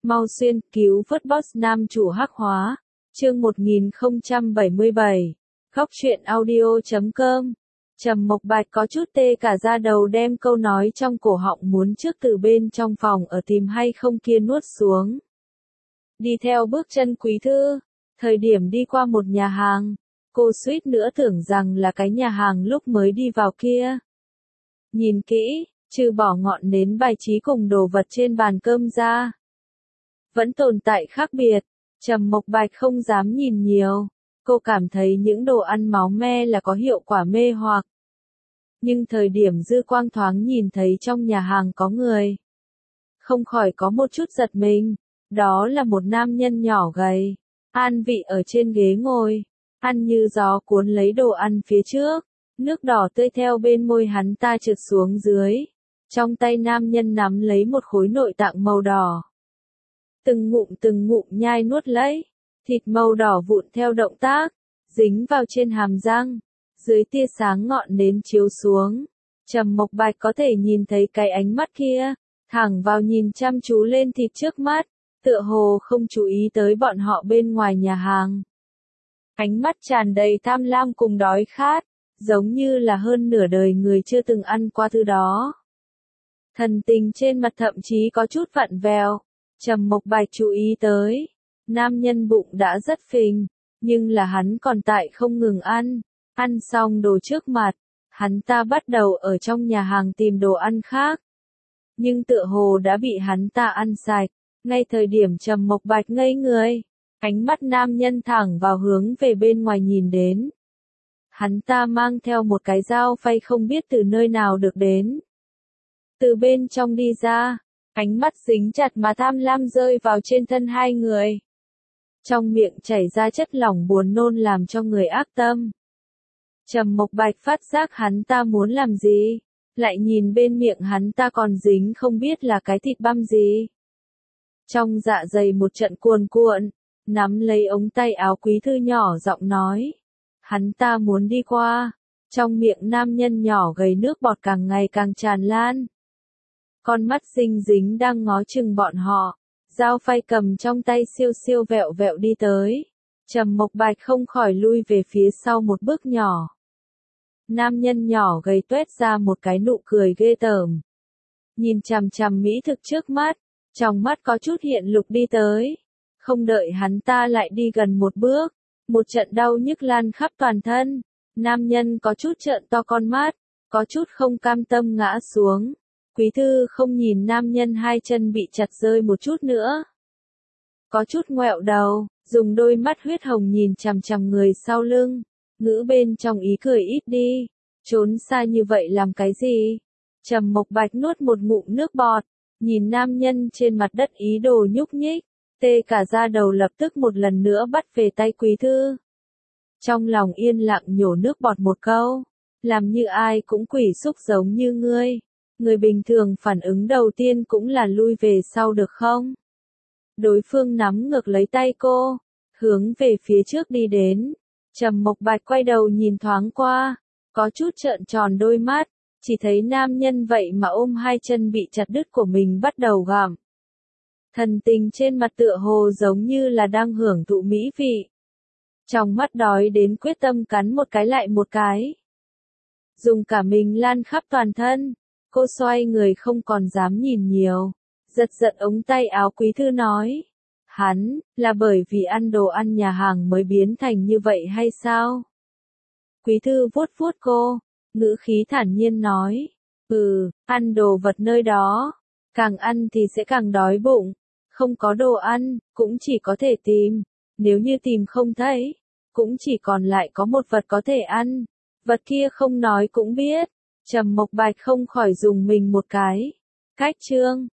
Mau xuyên cứu vớt boss nam chủ hắc hóa. Chương 1077. Góc truyện audio.com. Trầm Mộc Bạch có chút tê cả da đầu đem câu nói trong cổ họng muốn trước từ bên trong phòng ở tìm hay không kia nuốt xuống. Đi theo bước chân Quý Thư, thời điểm đi qua một nhà hàng, cô suýt nữa tưởng rằng là cái nhà hàng lúc mới đi vào kia. Nhìn kỹ, trừ bỏ ngọn nến bài trí cùng đồ vật trên bàn cơm ra, vẫn tồn tại khác biệt. Trầm Mộc Bạch không dám nhìn nhiều, cô cảm thấy những đồ ăn máu me là có hiệu quả mê hoặc. Nhưng thời điểm dư quang thoáng nhìn thấy trong nhà hàng có người, không khỏi có một chút giật mình. Đó là một nam nhân nhỏ gầy, an vị ở trên ghế ngồi, ăn như gió cuốn lấy đồ ăn phía trước, nước đỏ tươi theo bên môi hắn ta trượt xuống dưới. Trong tay nam nhân nắm lấy một khối nội tạng màu đỏ. Từng ngụm nhai nuốt lấy, thịt màu đỏ vụn theo động tác, dính vào trên hàm răng, dưới tia sáng ngọn nến chiếu xuống. Trầm Mộc Bạch có thể nhìn thấy cái ánh mắt kia, thẳng vào nhìn chăm chú lên thịt trước mắt, tựa hồ không chú ý tới bọn họ bên ngoài nhà hàng. Ánh mắt tràn đầy tham lam cùng đói khát, giống như là hơn nửa đời người chưa từng ăn qua thứ đó. Thần tình trên mặt thậm chí có chút vặn vẹo. Trầm Mộc Bạch chú ý tới, nam nhân bụng đã rất phình, nhưng là hắn còn tại không ngừng ăn. Ăn xong đồ trước mặt, hắn ta bắt đầu ở trong nhà hàng tìm đồ ăn khác. Nhưng tựa hồ đã bị hắn ta ăn sạch. Ngay thời điểm Trầm Mộc Bạch ngây người, ánh mắt nam nhân thẳng vào hướng về bên ngoài nhìn đến. Hắn ta mang theo một cái dao phay không biết từ nơi nào được đến. Từ bên trong đi ra, ánh mắt dính chặt mà tham lam rơi vào trên thân hai người. Trong miệng chảy ra chất lỏng buồn nôn làm cho người ác tâm. Trầm Mộc Bạch phát giác hắn ta muốn làm gì, lại nhìn bên miệng hắn ta còn dính không biết là cái thịt băm gì. Trong dạ dày một trận cuồn cuộn, nắm lấy ống tay áo Quý Thư nhỏ giọng nói. Hắn ta muốn đi qua, trong miệng nam nhân nhỏ gầy nước bọt càng ngày càng tràn lan. Con mắt xinh dính đang ngó chừng bọn họ, dao phay cầm trong tay siêu siêu vẹo vẹo đi tới. Trầm Mộc Bạch không khỏi lui về phía sau một bước nhỏ. Nam nhân nhỏ gầy tuét ra một cái nụ cười ghê tởm. Nhìn chằm chằm mỹ thực trước mắt, trong mắt có chút hiện lục đi tới. Không đợi hắn ta lại đi gần một bước, một trận đau nhức lan khắp toàn thân. Nam nhân có chút trợn to con mắt, có chút không cam tâm ngã xuống. Quý Thư không nhìn nam nhân hai chân bị chặt rơi một chút nữa. Có chút ngoẹo đầu, dùng đôi mắt huyết hồng nhìn chằm chằm người sau lưng. Ngữ bên trong ý cười ít đi, trốn xa như vậy làm cái gì? Trầm Mộc Bạch nuốt một ngụm nước bọt, nhìn nam nhân trên mặt đất ý đồ nhúc nhích, tê cả da đầu lập tức một lần nữa bắt về tay Quý Thư. Trong lòng yên lặng nhổ nước bọt một câu, làm như ai cũng quỷ xúc giống như ngươi. Người bình thường phản ứng đầu tiên cũng là lui về sau được không? Đối phương nắm ngược lấy tay cô, hướng về phía trước đi đến. Trầm Mộc Bạch quay đầu nhìn thoáng qua, có chút trợn tròn đôi mắt, chỉ thấy nam nhân vậy mà ôm hai chân bị chặt đứt của mình bắt đầu gặm. Thần tình trên mặt tựa hồ giống như là đang hưởng thụ mỹ vị. Trong mắt đói đến quyết tâm cắn một cái lại một cái. Dùng cả mình lan khắp toàn thân, cô xoay người không còn dám nhìn nhiều, giật giật ống tay áo Quý Thư nói. Hắn, là bởi vì ăn đồ ăn nhà hàng mới biến thành như vậy hay sao? Quý Thư vuốt vuốt cô, ngữ khí thản nhiên nói. Ăn đồ vật nơi đó, càng ăn thì sẽ càng đói bụng. Không có đồ ăn, cũng chỉ có thể tìm. Nếu như tìm không thấy, cũng chỉ còn lại có một vật có thể ăn. Vật kia không nói cũng biết. Trầm Mộc Bạch không khỏi dùng mình một cái. Cách chương